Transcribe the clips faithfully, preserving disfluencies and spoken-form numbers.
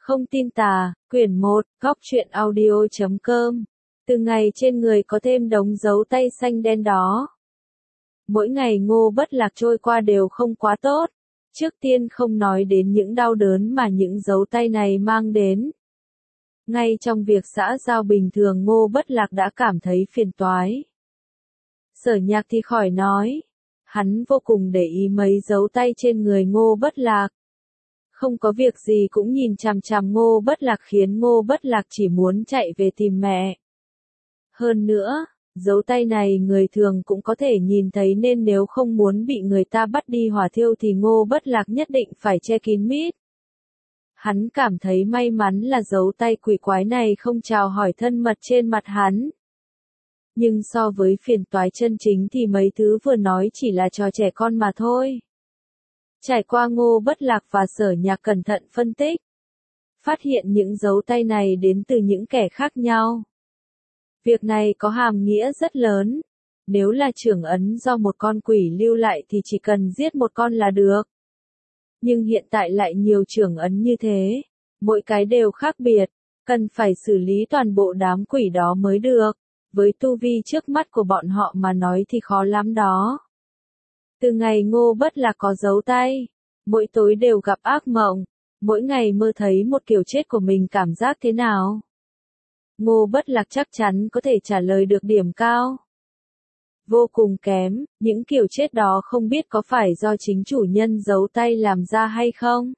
Không tin tà, quyển một, góc truyện audio chấm com. Từ ngày trên người có thêm đống dấu tay xanh đen đó. Mỗi ngày Ngô Bất Lạc trôi qua đều không quá tốt. Trước tiên không nói đến những đau đớn mà những dấu tay này mang đến. Ngay trong việc xã giao bình thường Ngô Bất Lạc đã cảm thấy phiền toái. Sở Nhạc thì khỏi nói. Hắn vô cùng để ý mấy dấu tay trên người Ngô Bất Lạc. Không có việc gì cũng nhìn chằm chằm Ngô Bất Lạc khiến Ngô Bất Lạc chỉ muốn chạy về tìm mẹ. Hơn nữa, dấu tay này người thường cũng có thể nhìn thấy nên nếu không muốn bị người ta bắt đi hỏa thiêu thì Ngô Bất Lạc nhất định phải che kín mít. Hắn cảm thấy may mắn là dấu tay quỷ quái này không chào hỏi thân mật trên mặt hắn. Nhưng so với phiền toái chân chính thì mấy thứ vừa nói chỉ là trò trẻ con mà thôi. Trải qua Ngô Bất Lạc và Sở Nhạc cẩn thận phân tích. Phát hiện những dấu tay này đến từ những kẻ khác nhau. Việc này có hàm nghĩa rất lớn. Nếu là trưởng ấn do một con quỷ lưu lại thì chỉ cần giết một con là được. Nhưng hiện tại lại nhiều trưởng ấn như thế. Mỗi cái đều khác biệt. Cần phải xử lý toàn bộ đám quỷ đó mới được. Với tu vi trước mắt của bọn họ mà nói thì khó lắm đó. Từ ngày Ngô Bất Lạc có dấu tay, mỗi tối đều gặp ác mộng, mỗi ngày mơ thấy một kiểu chết của mình cảm giác thế nào? Ngô Bất Lạc chắc chắn có thể trả lời được điểm cao. Vô cùng kém, những kiểu chết đó không biết có phải do chính chủ nhân giấu tay làm ra hay không?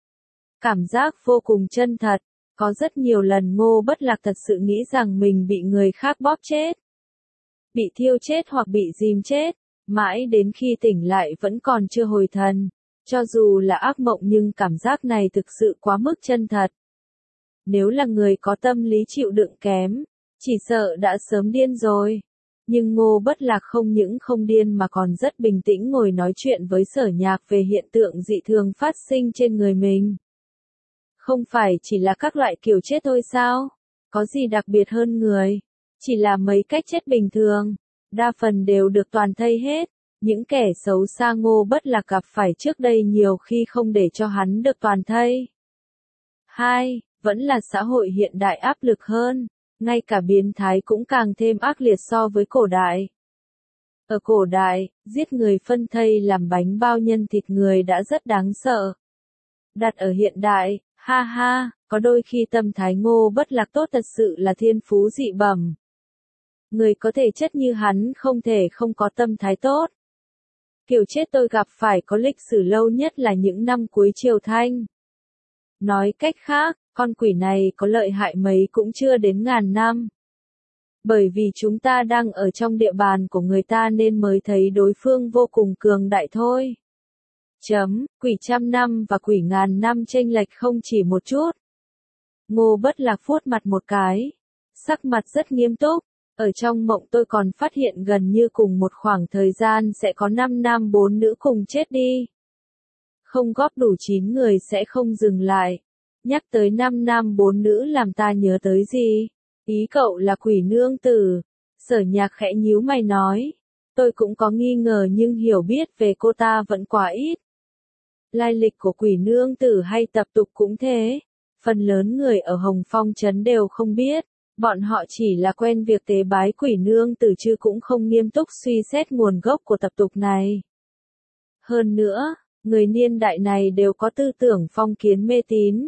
Cảm giác vô cùng chân thật, có rất nhiều lần Ngô Bất Lạc thật sự nghĩ rằng mình bị người khác bóp chết. Bị thiêu chết hoặc bị dìm chết. Mãi đến khi tỉnh lại vẫn còn chưa hồi thần. Cho dù là ác mộng nhưng cảm giác này thực sự quá mức chân thật. Nếu là người có tâm lý chịu đựng kém, chỉ sợ đã sớm điên rồi. Nhưng Ngô Bất Lạc không những không điên mà còn rất bình tĩnh ngồi nói chuyện với Sở Nhạc về hiện tượng dị thường phát sinh trên người mình. Không phải chỉ là các loại kiểu chết thôi sao? Có gì đặc biệt hơn người? Chỉ là mấy cách chết bình thường. Đa phần đều được toàn thây hết, những kẻ xấu xa Ngô Bất Lạc gặp phải trước đây nhiều khi không để cho hắn được toàn thây. Hai, vẫn là xã hội hiện đại áp lực hơn, ngay cả biến thái cũng càng thêm ác liệt so với cổ đại. Ở cổ đại, giết người phân thây làm bánh bao nhân thịt người đã rất đáng sợ. Đặt ở hiện đại, ha ha, có đôi khi tâm thái Ngô Bất Lạc tốt thật sự là thiên phú dị bẩm. Người có thể chất như hắn không thể không có tâm thái tốt. Kiểu chết tôi gặp phải có lịch sử lâu nhất là những năm cuối Triều Thanh. Nói cách khác, con quỷ này có lợi hại mấy cũng chưa đến ngàn năm. Bởi vì chúng ta đang ở trong địa bàn của người ta nên mới thấy đối phương vô cùng cường đại thôi. Chấm, quỷ trăm năm và quỷ ngàn năm chênh lệch không chỉ một chút. Ngô Bất Lạc vuốt mặt một cái. Sắc mặt rất nghiêm túc. Ở trong mộng tôi còn phát hiện gần như cùng một khoảng thời gian sẽ có năm nam bốn nữ cùng chết đi. Không góp đủ chín người sẽ không dừng lại. Nhắc tới năm nam bốn nữ làm ta nhớ tới gì? Ý cậu là quỷ nương tử. Sở Nhạc khẽ nhíu mày nói. Tôi cũng có nghi ngờ nhưng hiểu biết về cô ta vẫn quá ít. Lai lịch của quỷ nương tử hay tập tục cũng thế. Phần lớn người ở Hồng Phong Trấn đều không biết. Bọn họ chỉ là quen việc tế bái quỷ nương tử chứ cũng không nghiêm túc suy xét nguồn gốc của tập tục này. Hơn nữa, người niên đại này đều có tư tưởng phong kiến mê tín.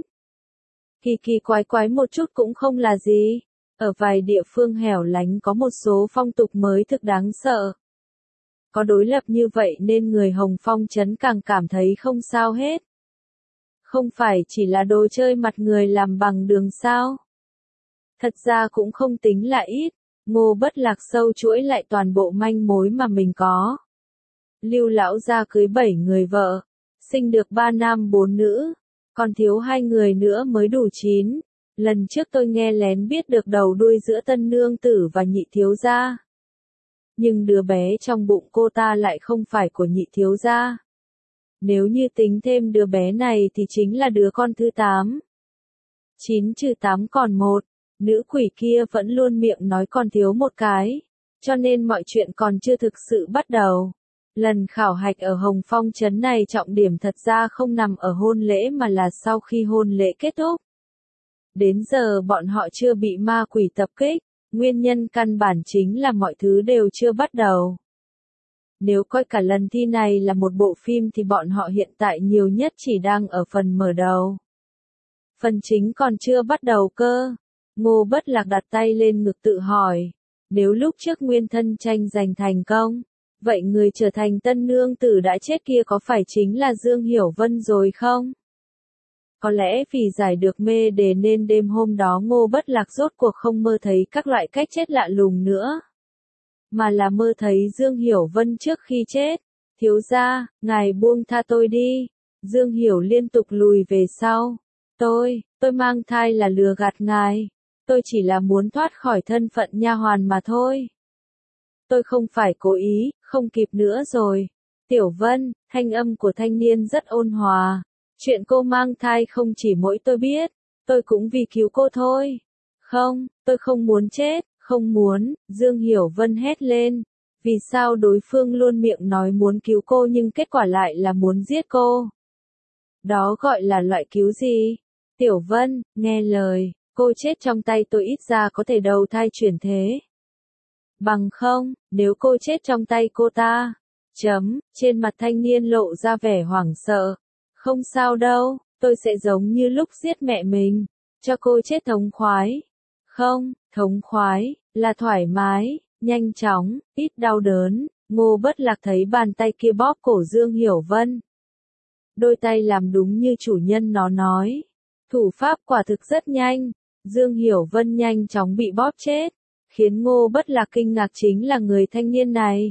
Kỳ kỳ quái quái một chút cũng không là gì. Ở vài địa phương hẻo lánh có một số phong tục mới thực đáng sợ. Có đối lập như vậy nên người Hồng Phong Trấn càng cảm thấy không sao hết. Không phải chỉ là đồ chơi mặt người làm bằng đường sao? Thật ra cũng không tính là ít, Ngô Bất Lạc sâu chuỗi lại toàn bộ manh mối mà mình có. Lưu lão gia cưới bảy người vợ, sinh được ba nam bốn nữ, còn thiếu hai người nữa mới đủ chín. Lần trước tôi nghe lén biết được đầu đuôi giữa tân nương tử và nhị thiếu gia. Nhưng đứa bé trong bụng cô ta lại không phải của nhị thiếu gia. Nếu như tính thêm đứa bé này thì chính là đứa con thứ tám. chín trừ tám còn một. Nữ quỷ kia vẫn luôn miệng nói còn thiếu một cái, cho nên mọi chuyện còn chưa thực sự bắt đầu. Lần khảo hạch ở Hồng Phong Trấn này trọng điểm thật ra không nằm ở hôn lễ mà là sau khi hôn lễ kết thúc. Đến giờ bọn họ chưa bị ma quỷ tập kích, nguyên nhân căn bản chính là mọi thứ đều chưa bắt đầu. Nếu coi cả lần thi này là một bộ phim thì bọn họ hiện tại nhiều nhất chỉ đang ở phần mở đầu. Phần chính còn chưa bắt đầu cơ. Ngô Bất Lạc đặt tay lên ngực tự hỏi, nếu lúc trước nguyên thân tranh giành thành công, vậy người trở thành tân nương tử đã chết kia có phải chính là Dương Hiểu Vân rồi không? Có lẽ vì giải được mê đề nên đêm hôm đó Ngô Bất Lạc rốt cuộc không mơ thấy các loại cách chết lạ lùng nữa, mà là mơ thấy Dương Hiểu Vân trước khi chết. Thiếu gia, ngài buông tha tôi đi. Dương Hiểu liên tục lùi về sau. Tôi, tôi mang thai là lừa gạt ngài. Tôi chỉ là muốn thoát khỏi thân phận nha hoàn mà thôi. Tôi không phải cố ý, không kịp nữa rồi. Tiểu Vân, thanh âm của thanh niên rất ôn hòa. Chuyện cô mang thai không chỉ mỗi tôi biết, tôi cũng vì cứu cô thôi. Không, tôi không muốn chết, không muốn, Dương Hiểu Vân hét lên. Vì sao đối phương luôn miệng nói muốn cứu cô nhưng kết quả lại là muốn giết cô? Đó gọi là loại cứu gì? Tiểu Vân, nghe lời, cô chết trong tay tôi ít ra có thể đầu thai chuyển thế. Bằng không, nếu cô chết trong tay cô ta. Chấm, trên mặt thanh niên lộ ra vẻ hoảng sợ. Không sao đâu, tôi sẽ giống như lúc giết mẹ mình, cho cô chết thống khoái. Không, thống khoái, là thoải mái, nhanh chóng, ít đau đớn. Ngô Bất Lạc thấy bàn tay kia bóp cổ Dương Hiểu Vân. Đôi tay làm đúng như chủ nhân nó nói. Thủ pháp quả thực rất nhanh. Dương Hiểu Vân nhanh chóng bị bóp chết. Khiến Ngô Bất Lạc kinh ngạc chính là người thanh niên này.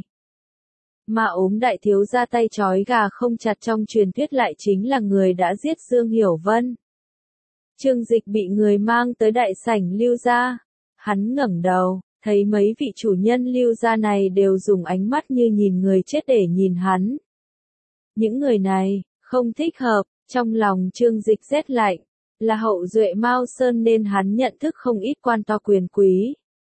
Mà ốm đại thiếu ra tay trói gà không chặt trong truyền thuyết lại chính là người đã giết Dương Hiểu Vân. Trương Dịch bị người mang tới đại sảnh Lưu gia. Hắn ngẩng đầu, thấy mấy vị chủ nhân Lưu gia này đều dùng ánh mắt như nhìn người chết để nhìn hắn. Những người này, không thích hợp, trong lòng Trương Dịch rét lạnh, là hậu duệ Mao Sơn nên hắn nhận thức không ít quan to quyền quý.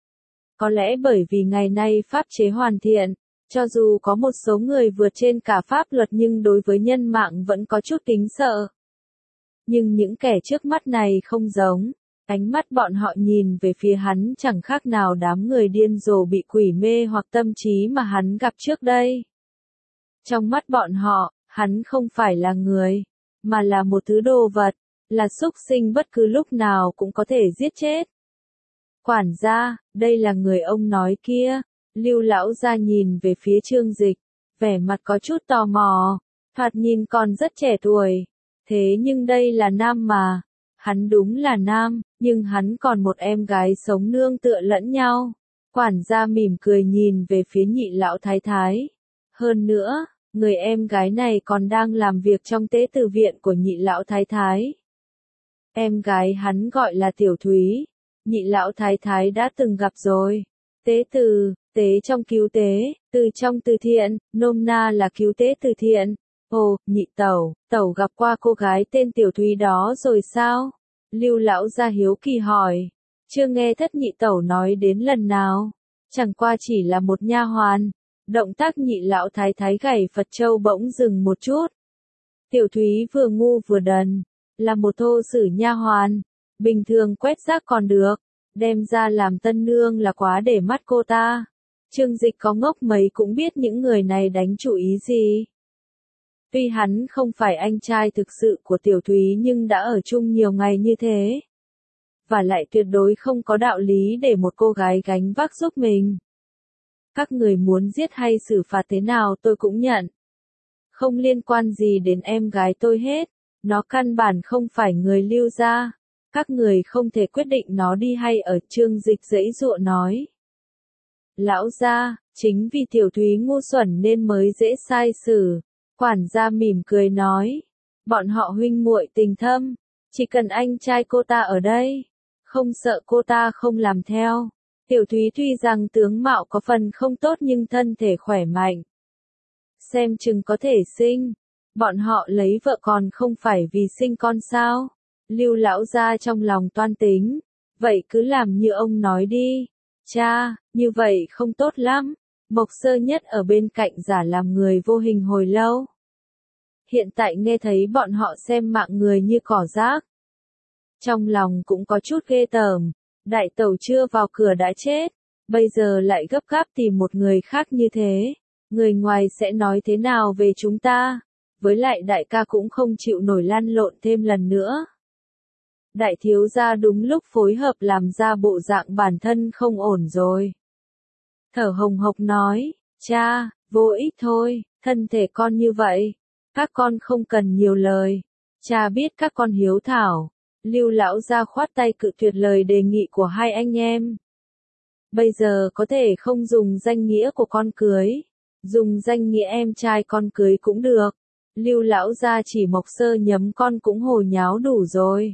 Có lẽ bởi vì ngày nay pháp chế hoàn thiện, cho dù có một số người vượt trên cả pháp luật nhưng đối với nhân mạng vẫn có chút kính sợ. Nhưng những kẻ trước mắt này không giống, ánh mắt bọn họ nhìn về phía hắn chẳng khác nào đám người điên rồ bị quỷ mê hoặc tâm trí mà hắn gặp trước đây. Trong mắt bọn họ, hắn không phải là người, mà là một thứ đồ vật, là súc sinh bất cứ lúc nào cũng có thể giết chết. Quản gia, đây là người ông nói kia. Lưu lão gia nhìn về phía Trương Dịch, vẻ mặt có chút tò mò, thoạt nhìn còn rất trẻ tuổi. Thế nhưng đây là nam mà. Hắn đúng là nam, nhưng hắn còn một em gái sống nương tựa lẫn nhau. Quản gia mỉm cười nhìn về phía nhị lão thái thái. Hơn nữa, người em gái này còn đang làm việc trong tế từ viện của nhị lão thái thái. Em gái hắn gọi là Tiểu Thúy. Nhị lão thái thái đã từng gặp rồi. Tế từ, tế trong cứu tế, từ trong từ thiện, nôm na là cứu tế từ thiện. Ồ, nhị tẩu, tẩu gặp qua cô gái tên Tiểu Thúy đó rồi sao? Lưu lão gia hiếu kỳ hỏi. Chưa nghe thất nhị tẩu nói đến lần nào. Chẳng qua chỉ là một nha hoàn. Động tác nhị lão thái thái gảy Phật châu bỗng dừng một chút. Tiểu Thúy vừa ngu vừa đần, là một thô sử nha hoàn. Bình thường quét rác còn được, đem ra làm tân nương là quá để mắt cô ta. Trương Dịch có ngốc mấy cũng biết những người này đánh chủ ý gì. Tuy hắn không phải anh trai thực sự của Tiểu Thúy nhưng đã ở chung nhiều ngày như thế. Và lại tuyệt đối không có đạo lý để một cô gái gánh vác giúp mình. Các người muốn giết hay xử phạt thế nào tôi cũng nhận. Không liên quan gì đến em gái tôi hết. Nó căn bản không phải người Lưu gia. Các người không thể quyết định nó đi hay ở. Trương Dịch giãy giụa nói. Lão gia, chính vì Tiểu Thúy ngu xuẩn nên mới dễ sai xử. Quản gia mỉm cười nói. Bọn họ huynh muội tình thâm. Chỉ cần anh trai cô ta ở đây. Không sợ cô ta không làm theo. Tiểu Thúy tuy rằng tướng mạo có phần không tốt nhưng thân thể khỏe mạnh. Xem chừng có thể sinh. Bọn họ lấy vợ còn không phải vì sinh con sao. Lưu lão gia trong lòng toan tính. Vậy cứ làm như ông nói đi. Cha, như vậy không tốt lắm. Mộc Sơ Nhất ở bên cạnh giả làm người vô hình hồi lâu. Hiện tại nghe thấy bọn họ xem mạng người như cỏ rác. Trong lòng cũng có chút ghê tởm, đại tẩu chưa vào cửa đã chết, bây giờ lại gấp gáp tìm một người khác như thế, người ngoài sẽ nói thế nào về chúng ta, với lại đại ca cũng không chịu nổi lăn lộn thêm lần nữa. Đại thiếu gia đúng lúc phối hợp làm ra bộ dạng bản thân không ổn rồi. Thở hồng hộc nói, cha, vô ích thôi, thân thể con như vậy, các con không cần nhiều lời, cha biết các con hiếu thảo. Lưu lão gia khoát tay cự tuyệt lời đề nghị của hai anh em. Bây giờ có thể không dùng danh nghĩa của con cưới, dùng danh nghĩa em trai con cưới cũng được. Lưu lão gia chỉ Mộc Sơ nhấm con cũng hồ nháo đủ rồi.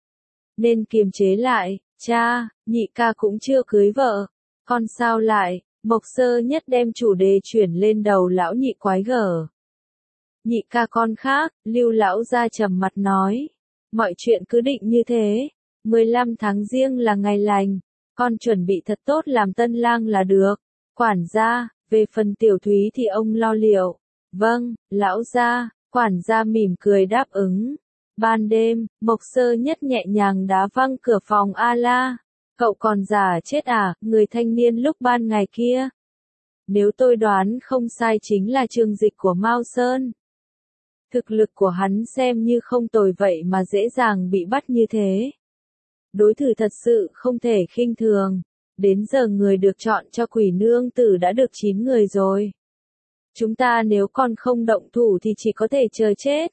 Nên kiềm chế lại, cha, nhị ca cũng chưa cưới vợ, con sao lại, Mộc Sơ nhất đem chủ đề chuyển lên đầu lão nhị quái gở. Nhị ca con khác, Lưu lão gia trầm mặt nói. Mọi chuyện cứ định như thế, mười lăm tháng giêng là ngày lành, con chuẩn bị thật tốt làm tân lang là được. Quản gia, về phần tiểu thúy thì ông lo liệu. Vâng, lão gia, quản gia mỉm cười đáp ứng. Ban đêm, Mộc Sơ nhất nhẹ nhàng đá văng cửa phòng A La. Cậu còn giả chết à, người thanh niên lúc ban ngày kia. Nếu tôi đoán không sai chính là Trương Dịch của Mao Sơn. Thực lực của hắn xem như không tồi vậy mà dễ dàng bị bắt như thế. Đối thủ thật sự không thể khinh thường. Đến giờ người được chọn cho quỷ nương tử đã được chín người rồi. Chúng ta nếu còn không động thủ thì chỉ có thể chờ chết.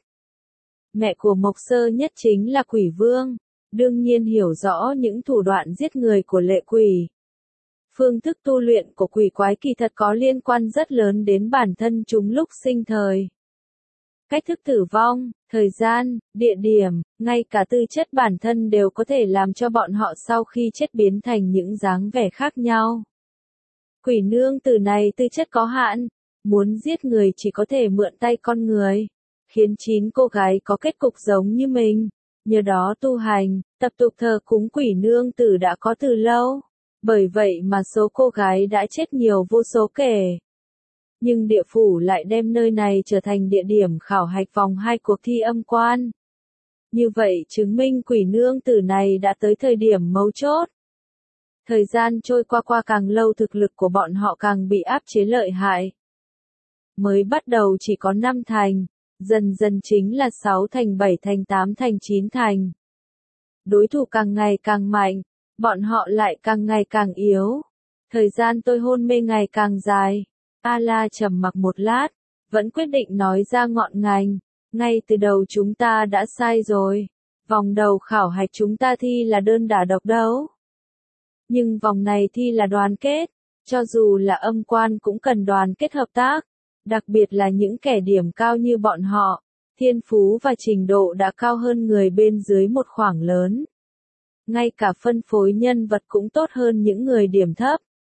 Mẹ của Mộc Sơ nhất chính là quỷ vương, đương nhiên hiểu rõ những thủ đoạn giết người của lệ quỷ. Phương thức tu luyện của quỷ quái kỳ thật có liên quan rất lớn đến bản thân chúng lúc sinh thời. Cách thức tử vong, thời gian, địa điểm, ngay cả tư chất bản thân đều có thể làm cho bọn họ sau khi chết biến thành những dáng vẻ khác nhau. Quỷ nương tử này tư chất có hạn, muốn giết người chỉ có thể mượn tay con người, khiến chín cô gái có kết cục giống như mình, nhờ đó tu hành, tập tục thờ cúng quỷ nương tử đã có từ lâu, bởi vậy mà số cô gái đã chết nhiều vô số kể. Nhưng địa phủ lại đem nơi này trở thành địa điểm khảo hạch vòng hai cuộc thi âm quan. Như vậy chứng minh quỷ nương tử này đã tới thời điểm mấu chốt. Thời gian trôi qua qua càng lâu thực lực của bọn họ càng bị áp chế lợi hại. Mới bắt đầu chỉ có năm thành, dần dần chính là sáu thành bảy thành tám thành chín thành. Đối thủ càng ngày càng mạnh, bọn họ lại càng ngày càng yếu. Thời gian tôi hôn mê ngày càng dài. A La trầm mặc một lát, vẫn quyết định nói ra ngọn ngành. Ngay từ đầu chúng ta đã sai rồi. Vòng đầu khảo hạch chúng ta thi là đơn đả độc đấu. Nhưng vòng này thi là đoàn kết. Cho dù là âm quan cũng cần đoàn kết hợp tác. Đặc biệt là những kẻ điểm cao như bọn họ. Thiên phú và trình độ đã cao hơn người bên dưới một khoảng lớn. Ngay cả phân phối nhân vật cũng tốt hơn những người điểm thấp.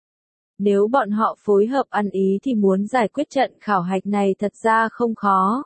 Nếu bọn họ phối hợp ăn ý thì muốn giải quyết trận khảo hạch này thật ra không khó.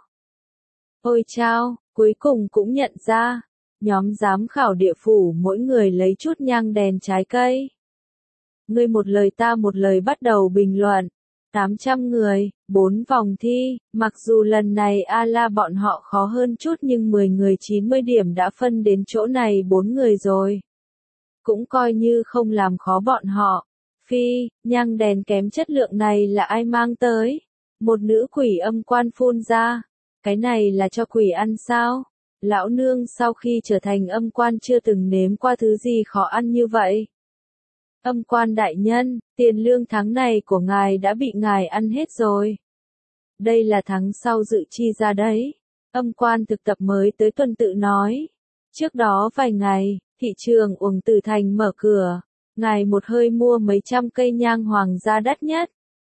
Ôi chao, cuối cùng cũng nhận ra, nhóm giám khảo địa phủ mỗi người lấy chút nhang đèn trái cây. Ngươi một lời ta một lời bắt đầu bình luận. tám trăm người, bốn vòng thi, mặc dù lần này A La bọn họ khó hơn chút nhưng mười người chín mươi điểm đã phân đến chỗ này bốn người rồi. Cũng coi như không làm khó bọn họ. Phi, nhang đèn kém chất lượng này là ai mang tới? Một nữ quỷ âm quan phun ra. Cái này là cho quỷ ăn sao? Lão nương sau khi trở thành âm quan chưa từng nếm qua thứ gì khó ăn như vậy. Âm quan đại nhân, tiền lương tháng này của ngài đã bị ngài ăn hết rồi. Đây là tháng sau dự chi ra đấy. Âm quan thực tập mới tới tuần tự nói. Trước đó vài ngày, thị trường Uổng Tử Thành mở cửa. Ngài một hơi mua mấy trăm cây nhang hoàng gia đắt nhất.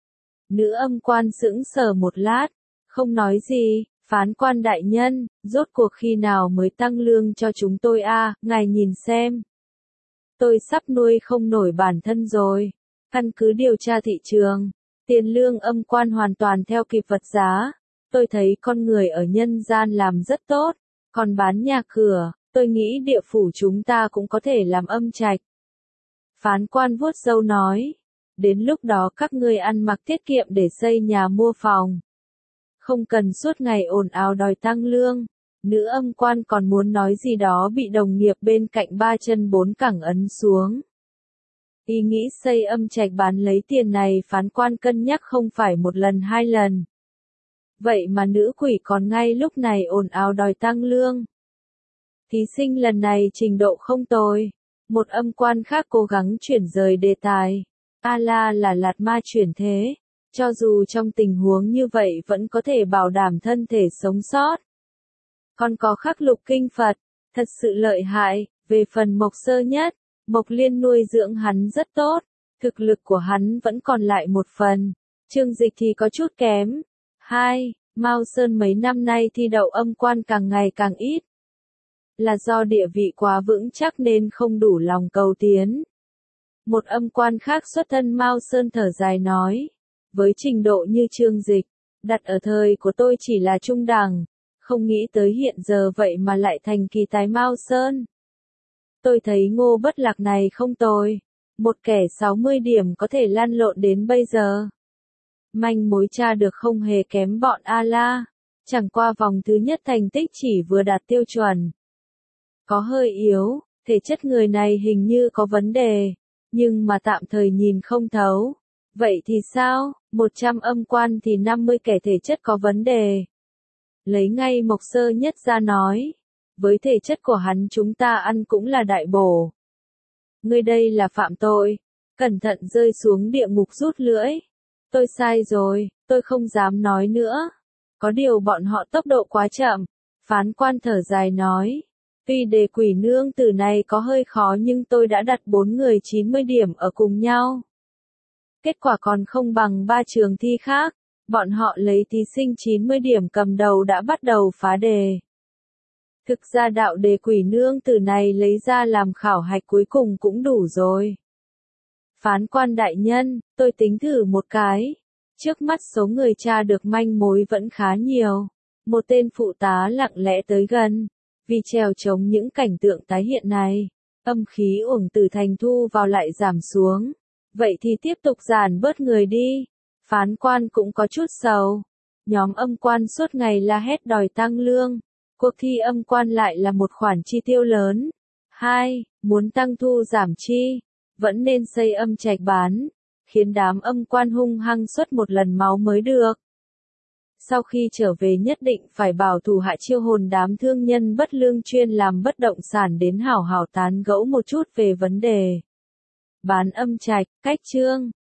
Nữ âm quan sững sờ một lát, không nói gì. Phán quan đại nhân, rốt cuộc khi nào mới tăng lương cho chúng tôi a? À, ngài nhìn xem. Tôi sắp nuôi không nổi bản thân rồi. Căn cứ điều tra thị trường, tiền lương âm quan hoàn toàn theo kịp vật giá. Tôi thấy con người ở nhân gian làm rất tốt, còn bán nhà cửa, tôi nghĩ địa phủ chúng ta cũng có thể làm âm trạch. Phán quan vuốt râu nói, đến lúc đó các ngươi ăn mặc tiết kiệm để xây nhà mua phòng. Không cần suốt ngày ồn ào đòi tăng lương. Nữ âm quan còn muốn nói gì đó bị đồng nghiệp bên cạnh ba chân bốn cẳng ấn xuống. Ý nghĩ xây âm trạch bán lấy tiền này phán quan cân nhắc không phải một lần hai lần. Vậy mà nữ quỷ còn ngay lúc này ồn ào đòi tăng lương. Thí sinh lần này trình độ không tồi. Một âm quan khác cố gắng chuyển rời đề tài. A-la là lạt ma chuyển thế. Cho dù trong tình huống như vậy vẫn có thể bảo đảm thân thể sống sót. Còn có khắc lục kinh Phật. Thật sự lợi hại. Về phần Mộc Sơ Nhất, Mộc Liên nuôi dưỡng hắn rất tốt. Thực lực của hắn vẫn còn lại một phần. Chương Dịch thì có chút kém. Hai. Mao Sơn mấy năm nay thi đậu âm quan càng ngày càng ít. Là do địa vị quá vững chắc nên không đủ lòng cầu tiến. Một âm quan khác xuất thân Mao Sơn thở dài nói. Với trình độ như Chương Dịch, đặt ở thời của tôi chỉ là trung đẳng. Không nghĩ tới hiện giờ vậy mà lại thành kỳ tài Mao Sơn. Tôi thấy Ngô Bất Lạc này không tồi. Một kẻ sáu mươi điểm có thể lăn lộn đến bây giờ. Manh mối tra được không hề kém bọn A-la. Chẳng qua vòng thứ nhất thành tích chỉ vừa đạt tiêu chuẩn. Có hơi yếu, thể chất người này hình như có vấn đề. Nhưng mà tạm thời nhìn không thấu. Vậy thì sao? một trăm âm quan thì năm mươi kẻ thể chất có vấn đề. Lấy ngay Mộc Sơ Nhất ra nói. Với thể chất của hắn chúng ta ăn cũng là đại bổ. Ngươi đây là phạm tội. Cẩn thận rơi xuống địa ngục rút lưỡi. Tôi sai rồi, tôi không dám nói nữa. Có điều bọn họ tốc độ quá chậm. Phán quan thở dài nói. Tuy đề quỷ nương tử này có hơi khó nhưng tôi đã đặt bốn người chín mươi điểm ở cùng nhau. Kết quả còn không bằng ba trường thi khác. Bọn họ lấy thí sinh chín mươi điểm cầm đầu đã bắt đầu phá đề. Thực ra đạo đề quỷ nương tử này lấy ra làm khảo hạch cuối cùng cũng đủ rồi. Phán quan đại nhân, tôi tính thử một cái. Trước mắt số người tra được manh mối vẫn khá nhiều. Một tên phụ tá lặng lẽ tới gần. Vì trèo chống những cảnh tượng tái hiện này, âm khí uổng từ thành thu vào lại giảm xuống. Vậy thì tiếp tục giảm bớt người đi. Phán quan cũng có chút sầu. Nhóm âm quan suốt ngày la hét đòi tăng lương. Cuộc thi âm quan lại là một khoản chi tiêu lớn. Hai, muốn tăng thu giảm chi, vẫn nên xây âm trạch bán, khiến đám âm quan hung hăng xuất một lần máu mới được. Sau khi trở về nhất định phải bảo thủ hạ chiêu hồn đám thương nhân bất lương chuyên làm bất động sản đến hảo hảo tán gẫu một chút về vấn đề bán âm trạch. Cách chương